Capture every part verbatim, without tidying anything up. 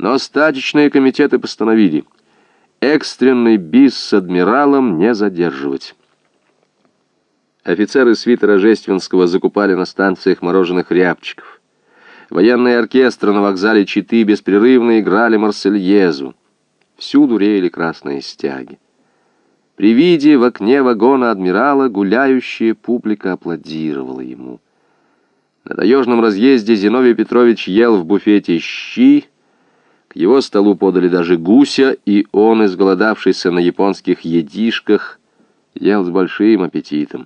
Но стачечные комитеты постановили экстренный бис с адмиралом не задерживать. Офицеры свита Рожественского закупали на станциях мороженых рябчиков. Военные оркестры на вокзале Читы беспрерывно играли Марсельезу. Всюду реяли красные стяги. При виде в окне вагона адмирала гуляющая публика аплодировала ему. На таежном разъезде Зиновий Петрович ел в буфете щи, к его столу подали даже гуся, и он, изголодавшийся на японских едишках, ел с большим аппетитом.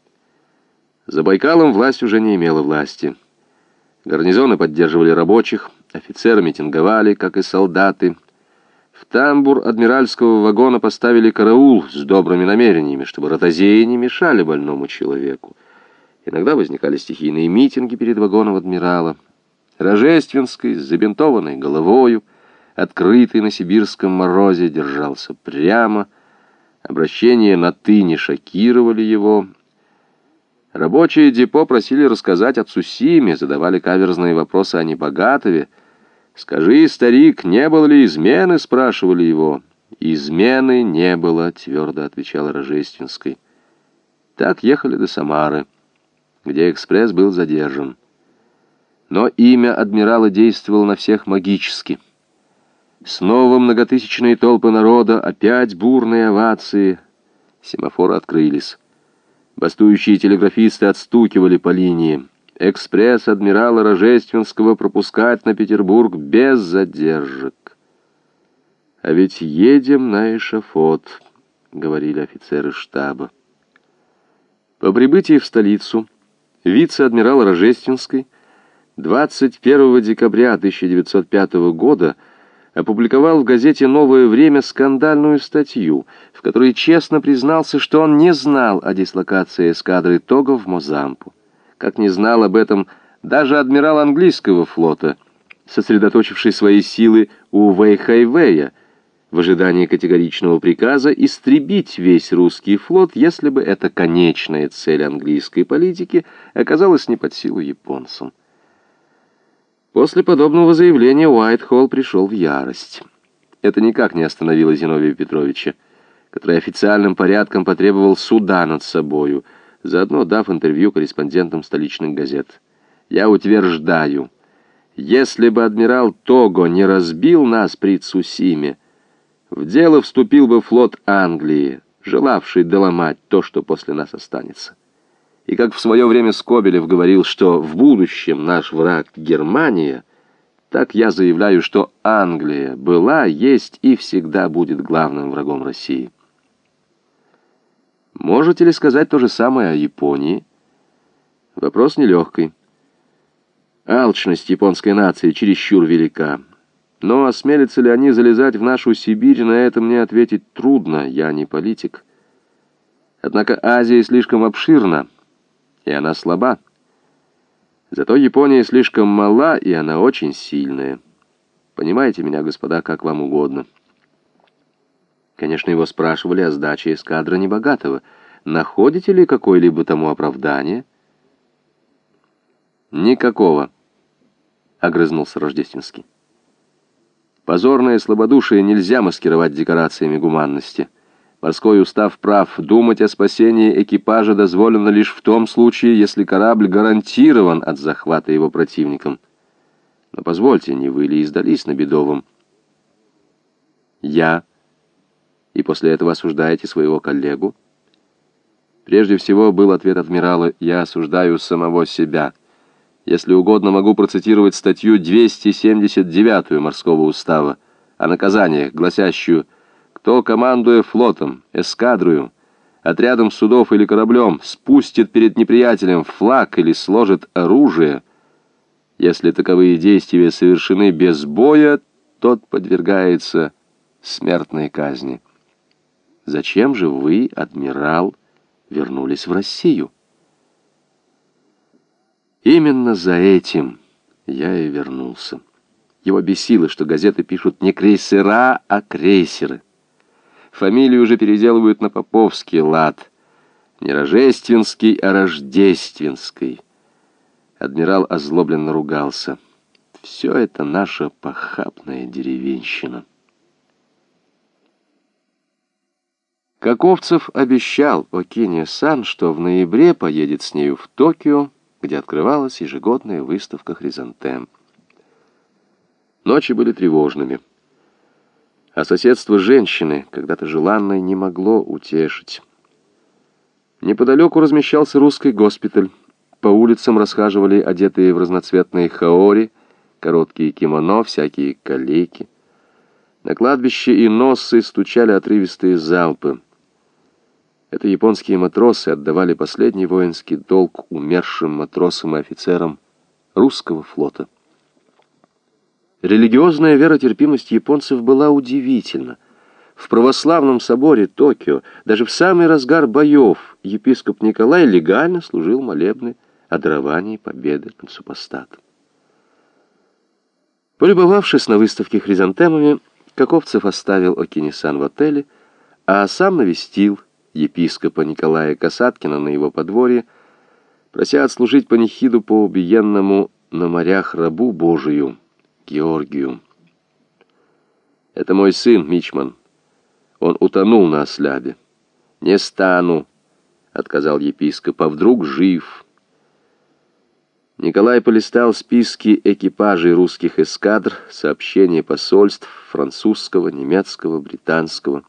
За Байкалом власть уже не имела власти. Гарнизоны поддерживали рабочих, офицеры митинговали, как и солдаты. В тамбур адмиральского вагона поставили караул с добрыми намерениями, чтобы ротозеи не мешали больному человеку. Иногда возникали стихийные митинги перед вагоном адмирала. Рожественский, с забинтованной головою, открытый на сибирском морозе, держался прямо. Обращения на «ты» не шокировали его. Рабочие депо просили рассказать о Цусиме, задавали каверзные вопросы о Небогатове. «Скажи, старик, не было ли измены?» — спрашивали его. «Измены не было», — твердо отвечал Рожественский. Так ехали до Самары, где экспресс был задержан. Но имя адмирала действовало на всех магически. Снова многотысячные толпы народа, опять бурные овации. Семафоры открылись. Бастующие телеграфисты отстукивали по линии. Экспресс адмирала Рожественского пропускать на Петербург без задержек. «А ведь едем на эшафот», — говорили офицеры штаба. По прибытии в столицу вице-адмирал Рожественский двадцать первого декабря тысяча девятьсот пятого года опубликовал в газете «Новое время» скандальную статью, в которой честно признался, что он не знал о дислокации эскадры Того в Мозампу, как не знал об этом даже адмирал английского флота, сосредоточивший свои силы у Вэйхайвэя в ожидании категоричного приказа истребить весь русский флот, если бы эта конечная цель английской политики оказалась не под силу японцам. После подобного заявления Уайтхолл пришел в ярость. Это никак не остановило Зиновия Петровича, который официальным порядком потребовал суда над собою, заодно дав интервью корреспондентам столичных газет. «Я утверждаю, если бы адмирал Того не разбил нас при Цусиме, в дело вступил бы флот Англии, желавший доломать то, что после нас останется. И как в свое время Скобелев говорил, что в будущем наш враг Германия, так я заявляю, что Англия была, есть и всегда будет главным врагом России». Можете ли сказать то же самое о Японии? Вопрос нелегкий. Алчность японской нации чересчур велика. Но осмелятся ли они залезать в нашу Сибирь, на это мне ответить трудно, я не политик. Однако Азия слишком обширна, и она слаба. Зато Япония слишком мала, и она очень сильная. Понимаете меня, господа, как вам угодно. Конечно, его спрашивали о сдаче эскадры Небогатого. Находите ли какое-либо тому оправдание? Никакого, огрызнулся Рождественский. Позорное слабодушие нельзя маскировать декорациями гуманности. Морской устав прав. Думать о спасении экипажа дозволено лишь в том случае, если корабль гарантирован от захвата его противником. Но позвольте, не вы ли издались на Бедовом? Я... И после этого осуждаете своего коллегу? Прежде всего был ответ адмирала: «Я осуждаю самого себя. Если угодно, могу процитировать статью двести семьдесят девятую Морского устава о наказаниях, гласящую: кто, командуя флотом, эскадрою, отрядом судов или кораблем, спустит перед неприятелем флаг или сложит оружие, если таковые действия совершены без боя, тот подвергается смертной казни». Зачем же вы, адмирал, вернулись в Россию? Именно за этим я и вернулся. Его бесило, что газеты пишут не крейсера, а крейсеры. Фамилию уже переделывают на поповский лад. Не Рожественский, а Рождественский. Адмирал озлобленно ругался. Все это наша похабная деревенщина. Каковцев обещал Окини-сан, что в ноябре поедет с нею в Токио, где открывалась ежегодная выставка хризантем. Ночи были тревожными, а соседство женщины, когда-то желанной, не могло утешить. Неподалеку размещался русский госпиталь. По улицам расхаживали одетые в разноцветные хаори, короткие кимоно, всякие калеки. На кладбище и носы стучали отрывистые залпы. Это японские матросы отдавали последний воинский долг умершим матросам и офицерам русского флота. Религиозная веротерпимость японцев была удивительна. В православном соборе Токио даже в самый разгар боев епископ Николай легально служил молебны о даровании победы над супостатом. Полюбовавшись на выставке хризантемами, Каковцев оставил Окини-сан в отеле, а сам навестил епископа Николая Касаткина на его подворье, прося отслужить панихиду по убиенному на морях рабу Божию Георгию. «Это мой сын, мичман. Он утонул на ослябе». «Не стану», — отказал епископ, — «а вдруг жив?» Николай полистал списки экипажей русских эскадр, сообщения посольств французского, немецкого, британского.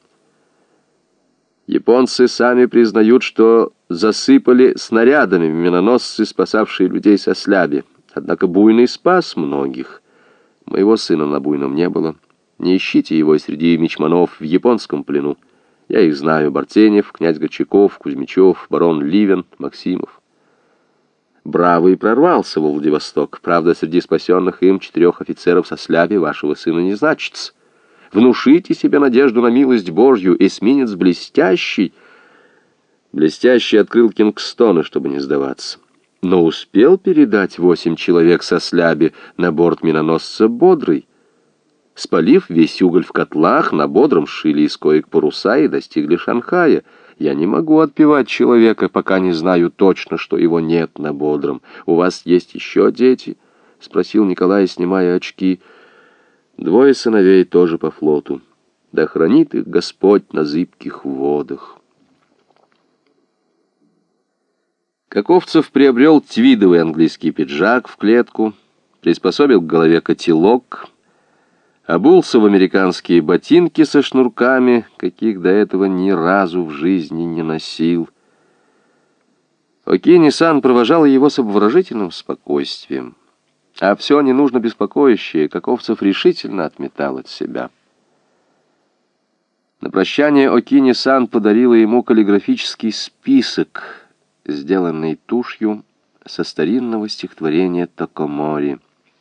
Японцы сами признают, что засыпали снарядами миноносцы, спасавшие людей со Сляби. Однако Буйный спас многих. Моего сына на Буйном не было. Не ищите его среди мичманов в японском плену. Я их знаю: Бартенев, князь Горчаков, Кузьмичев, барон Ливен, Максимов. Бравый прорвался во Владивосток. Правда, среди спасенных им четырех офицеров со Сляби вашего сына не значится. Внушите себе надежду на милость Божью. Эсминец блестящий. Блестящий открыл Кингстоны, чтобы не сдаваться. Но успел передать восемь человек со Сляби на борт миноносца Бодрый. Спалив весь уголь в котлах, на Бодром шили из коек паруса и достигли Шанхая. Я не могу отпевать человека, пока не знаю точно, что его нет на Бодром. У вас есть еще дети? — спросил Николай, снимая очки. Двое сыновей тоже по флоту. Да хранит их Господь на зыбких водах. Каковцев приобрел твидовый английский пиджак в клетку, приспособил к голове котелок, обулся в американские ботинки со шнурками, каких до этого ни разу в жизни не носил. Окини-сан провожала его с обворожительным спокойствием, а все ненужно беспокоящее Каковцев решительно отметал от себя. На прощание Окини-сан подарила ему каллиграфический список, сделанный тушью со старинного стихотворения Токомори.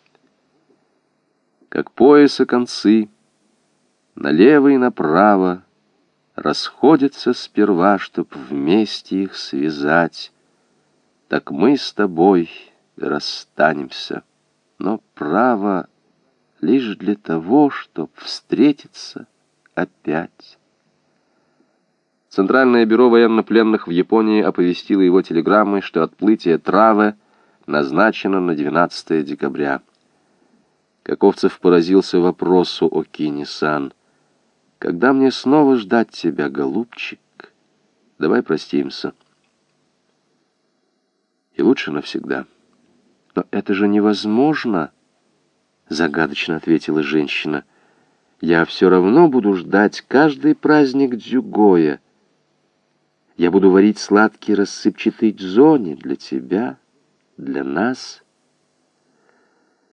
Как пояса концы, налево и направо, расходятся сперва, чтоб вместе их связать. Так мы с тобой расстанемся, но право лишь для того, чтоб встретиться опять. Центральное бюро военнопленных в Японии оповестило его телеграммой, что отплытие Траве назначено на двенадцатое декабря. Каковцев поразился вопросу Окини-сан. «Когда мне снова ждать тебя, голубчик? Давай простимся. И лучше навсегда». «Но это же невозможно», — загадочно ответила женщина. «Я все равно буду ждать каждый праздник Дзюгоя. Я буду варить сладкий рассыпчатый дзони для тебя, для нас».